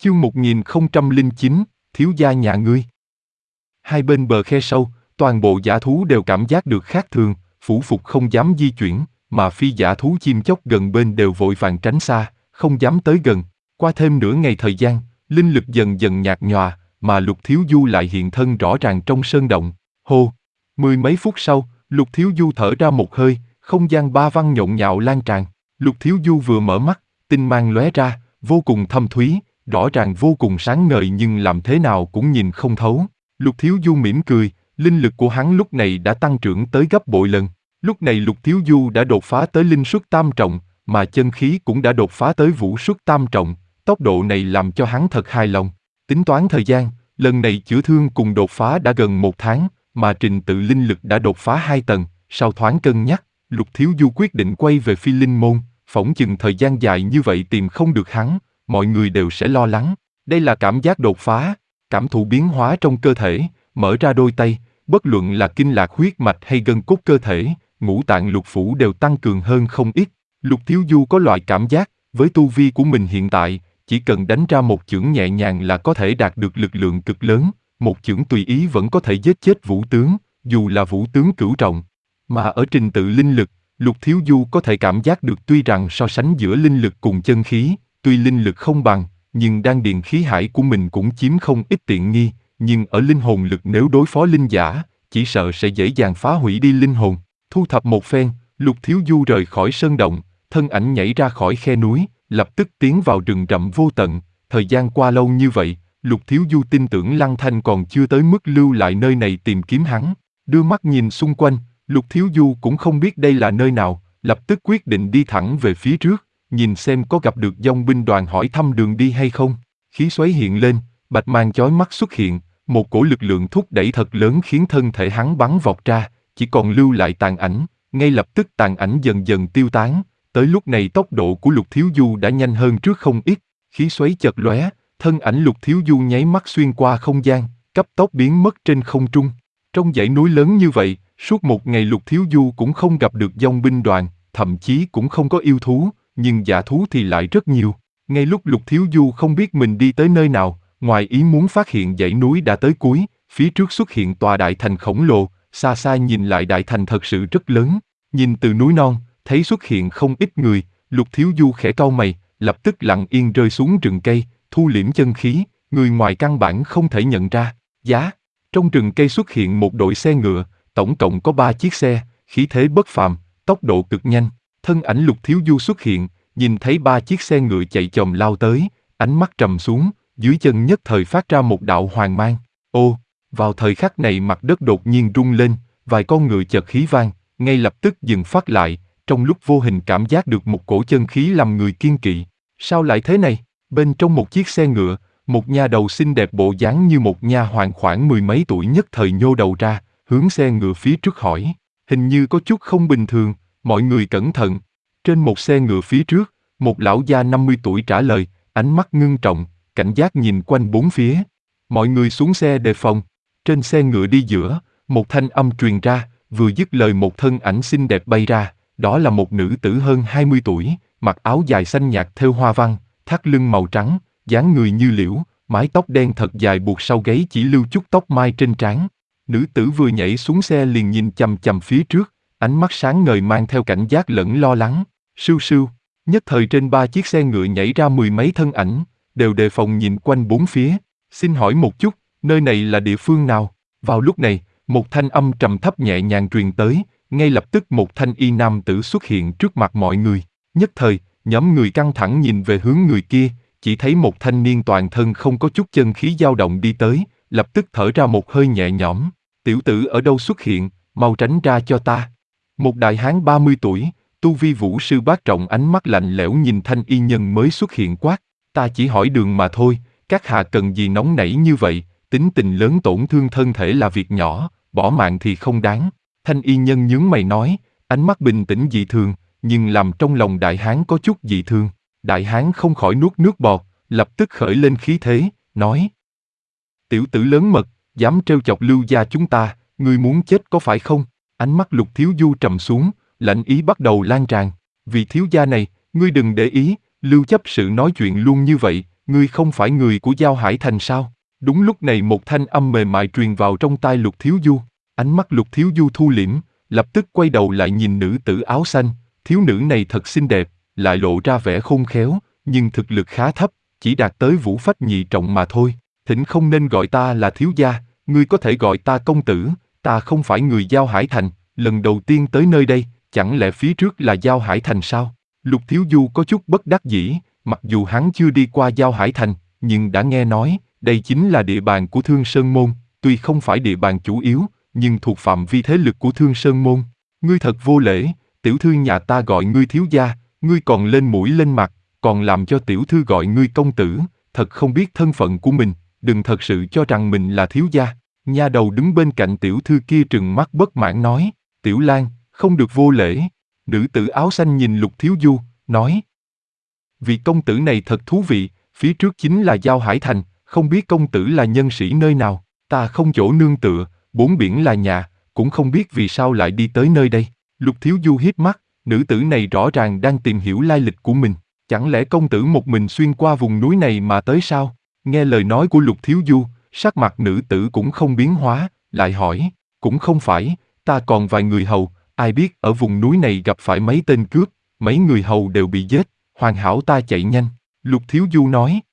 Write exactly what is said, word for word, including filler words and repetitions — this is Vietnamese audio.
Chương một nghìn không trăm lẻ chín, thiếu gia nhà ngươi. Hai bên bờ khe sâu, toàn bộ dã thú đều cảm giác được khác thường, phủ phục không dám di chuyển, mà phi dã thú chim chóc gần bên đều vội vàng tránh xa, không dám tới gần. Qua thêm nửa ngày thời gian, linh lực dần dần nhạt nhòa, mà Lục Thiếu Du lại hiện thân rõ ràng trong sơn động. Hô! Mười mấy phút sau, Lục Thiếu Du thở ra một hơi, không gian ba văn nhộn nhạo lan tràn. Lục Thiếu Du vừa mở mắt, tinh mang lóe ra, vô cùng thâm thúy, rõ ràng vô cùng sáng ngời nhưng làm thế nào cũng nhìn không thấu. Lục Thiếu Du mỉm cười, linh lực của hắn lúc này đã tăng trưởng tới gấp bội lần. Lúc này Lục Thiếu Du đã đột phá tới linh xuất tam trọng, mà chân khí cũng đã đột phá tới vũ xuất tam trọng, tốc độ này làm cho hắn thật hài lòng. Tính toán thời gian, lần này chữa thương cùng đột phá đã gần một tháng, mà trình tự linh lực đã đột phá hai tầng. Sau thoáng cân nhắc, Lục Thiếu Du quyết định quay về Phi Linh Môn, phỏng chừng thời gian dài như vậy tìm không được hắn, mọi người đều sẽ lo lắng. Đây là cảm giác đột phá, cảm thụ biến hóa trong cơ thể, mở ra đôi tay, bất luận là kinh lạc huyết mạch hay gân cốt cơ thể, ngũ tạng lục phủ đều tăng cường hơn không ít. Lục Thiếu Du có loại cảm giác, với tu vi của mình hiện tại, chỉ cần đánh ra một chưởng nhẹ nhàng là có thể đạt được lực lượng cực lớn, một chưởng tùy ý vẫn có thể giết chết vũ tướng, dù là vũ tướng cửu trọng. Mà ở trình tự linh lực, Lục Thiếu Du có thể cảm giác được tuy rằng so sánh giữa linh lực cùng chân khí, tuy linh lực không bằng, nhưng đan điền khí hải của mình cũng chiếm không ít tiện nghi, nhưng ở linh hồn lực nếu đối phó linh giả, chỉ sợ sẽ dễ dàng phá hủy đi linh hồn. Thu thập một phen, Lục Thiếu Du rời khỏi sơn động, thân ảnh nhảy ra khỏi khe núi, lập tức tiến vào rừng rậm vô tận. Thời gian qua lâu như vậy, Lục Thiếu Du tin tưởng Lăng Thanh còn chưa tới mức lưu lại nơi này tìm kiếm hắn. Đưa mắt nhìn xung quanh, Lục Thiếu Du cũng không biết đây là nơi nào, lập tức quyết định đi thẳng về phía trước, nhìn xem có gặp được dòng binh đoàn hỏi thăm đường đi hay không. Khí xoáy hiện lên, bạch mang chói mắt xuất hiện, một cổ lực lượng thúc đẩy thật lớn khiến thân thể hắn bắn vọt ra, chỉ còn lưu lại tàn ảnh, ngay lập tức tàn ảnh dần dần tiêu tán. Tới lúc này tốc độ của Lục Thiếu Du đã nhanh hơn trước không ít, khí xoáy chợt lóe, thân ảnh Lục Thiếu Du nháy mắt xuyên qua không gian, cấp tốc biến mất trên không trung. Trong dãy núi lớn như vậy, suốt một ngày Lục Thiếu Du cũng không gặp được dòng binh đoàn, thậm chí cũng không có yêu thú, nhưng dã thú thì lại rất nhiều. Ngay lúc Lục Thiếu Du không biết mình đi tới nơi nào, ngoài ý muốn phát hiện dãy núi đã tới cuối, phía trước xuất hiện tòa đại thành khổng lồ, xa xa nhìn lại đại thành thật sự rất lớn. Nhìn từ núi non, thấy xuất hiện không ít người, Lục Thiếu Du khẽ cau mày, lập tức lặng yên rơi xuống rừng cây, thu liễm chân khí, người ngoài căn bản không thể nhận ra. Giá, trong rừng cây xuất hiện một đội xe ngựa, tổng cộng có ba chiếc xe, khí thế bất phàm, tốc độ cực nhanh. Thân ảnh Lục Thiếu Du xuất hiện, nhìn thấy ba chiếc xe ngựa chạy chồm lao tới, ánh mắt trầm xuống, dưới chân nhất thời phát ra một đạo hoàng mang. Ô, vào thời khắc này mặt đất đột nhiên rung lên, vài con ngựa chợt khí vang, ngay lập tức dừng phát lại, trong lúc vô hình cảm giác được một cổ chân khí làm người kiêng kỵ. Sao lại thế này? Bên trong một chiếc xe ngựa, một nha đầu xinh đẹp bộ dáng như một nha hoàn khoảng mười mấy tuổi nhất thời nhô đầu ra, hướng xe ngựa phía trước hỏi. Hình như có chút không bình thường, mọi người cẩn thận. Trên một xe ngựa phía trước, một lão già năm mươi tuổi trả lời, ánh mắt ngưng trọng, cảnh giác nhìn quanh bốn phía. Mọi người xuống xe đề phòng. Trên xe ngựa đi giữa, một thanh âm truyền ra, vừa dứt lời một thân ảnh xinh đẹp bay ra, đó là một nữ tử hơn hai mươi tuổi, mặc áo dài xanh nhạt thêu hoa văn, thắt lưng màu trắng, dáng người như liễu, mái tóc đen thật dài buộc sau gáy chỉ lưu chút tóc mai trên trán. Nữ tử vừa nhảy xuống xe liền nhìn chằm chằm phía trước, ánh mắt sáng ngời mang theo cảnh giác lẫn lo lắng. Sưu sưu, nhất thời trên ba chiếc xe ngựa nhảy ra mười mấy thân ảnh, đều đề phòng nhìn quanh bốn phía. Xin hỏi một chút, nơi này là địa phương nào? Vào lúc này, một thanh âm trầm thấp nhẹ nhàng truyền tới, ngay lập tức một thanh y nam tử xuất hiện trước mặt mọi người. Nhất thời, nhóm người căng thẳng nhìn về hướng người kia, chỉ thấy một thanh niên toàn thân không có chút chân khí dao động đi tới, lập tức thở ra một hơi nhẹ nhõm. Tiểu tử ở đâu xuất hiện, mau tránh ra cho ta. Một đại hán ba mươi tuổi, tu vi vũ sư bát trọng ánh mắt lạnh lẽo nhìn thanh y nhân mới xuất hiện quát. Ta chỉ hỏi đường mà thôi, các hạ cần gì nóng nảy như vậy, tính tình lớn tổn thương thân thể là việc nhỏ, bỏ mạng thì không đáng. Thanh y nhân nhướng mày nói, ánh mắt bình tĩnh dị thường, nhưng làm trong lòng đại hán có chút dị thường. Đại hán không khỏi nuốt nước bọt, lập tức khởi lên khí thế, nói. Tiểu tử lớn mật, dám trêu chọc Lưu gia chúng ta, ngươi muốn chết có phải không? Ánh mắt Lục Thiếu Du trầm xuống, lạnh ý bắt đầu lan tràn. Vì thiếu gia này, ngươi đừng để ý, Lưu chấp sự nói chuyện luôn như vậy, ngươi không phải người của Giao Hải Thành sao? Đúng lúc này một thanh âm mềm mại truyền vào trong tai Lục Thiếu Du, ánh mắt Lục Thiếu Du thu liễm, lập tức quay đầu lại nhìn nữ tử áo xanh, thiếu nữ này thật xinh đẹp, lại lộ ra vẻ khôn khéo, nhưng thực lực khá thấp, chỉ đạt tới vũ phách nhị trọng mà thôi. Thỉnh không nên gọi ta là thiếu gia, ngươi có thể gọi ta công tử, ta không phải người Giao Hải Thành, lần đầu tiên tới nơi đây, chẳng lẽ phía trước là Giao Hải Thành sao? Lục Thiếu Du có chút bất đắc dĩ, mặc dù hắn chưa đi qua Giao Hải Thành, nhưng đã nghe nói, đây chính là địa bàn của Thương Sơn Môn, tuy không phải địa bàn chủ yếu, nhưng thuộc phạm vi thế lực của Thương Sơn Môn. Ngươi thật vô lễ, tiểu thư nhà ta gọi ngươi thiếu gia, ngươi còn lên mũi lên mặt, còn làm cho tiểu thư gọi ngươi công tử, thật không biết thân phận của mình, đừng thật sự cho rằng mình là thiếu gia. Nha đầu đứng bên cạnh tiểu thư kia trừng mắt bất mãn nói, Tiểu Lan, không được vô lễ. Nữ tử áo xanh nhìn Lục Thiếu Du, nói, vị công tử này thật thú vị, phía trước chính là Giao Hải Thành, không biết công tử là nhân sĩ nơi nào, ta không chỗ nương tựa, bốn biển là nhà, cũng không biết vì sao lại đi tới nơi đây. Lục Thiếu Du híp mắt, nữ tử này rõ ràng đang tìm hiểu lai lịch của mình, chẳng lẽ công tử một mình xuyên qua vùng núi này mà tới sao? Nghe lời nói của Lục Thiếu Du, sắc mặt nữ tử cũng không biến hóa, lại hỏi, cũng không phải, ta còn vài người hầu, ai biết ở vùng núi này gặp phải mấy tên cướp, mấy người hầu đều bị giết, hoàn hảo ta chạy nhanh. Lục Thiếu Du nói,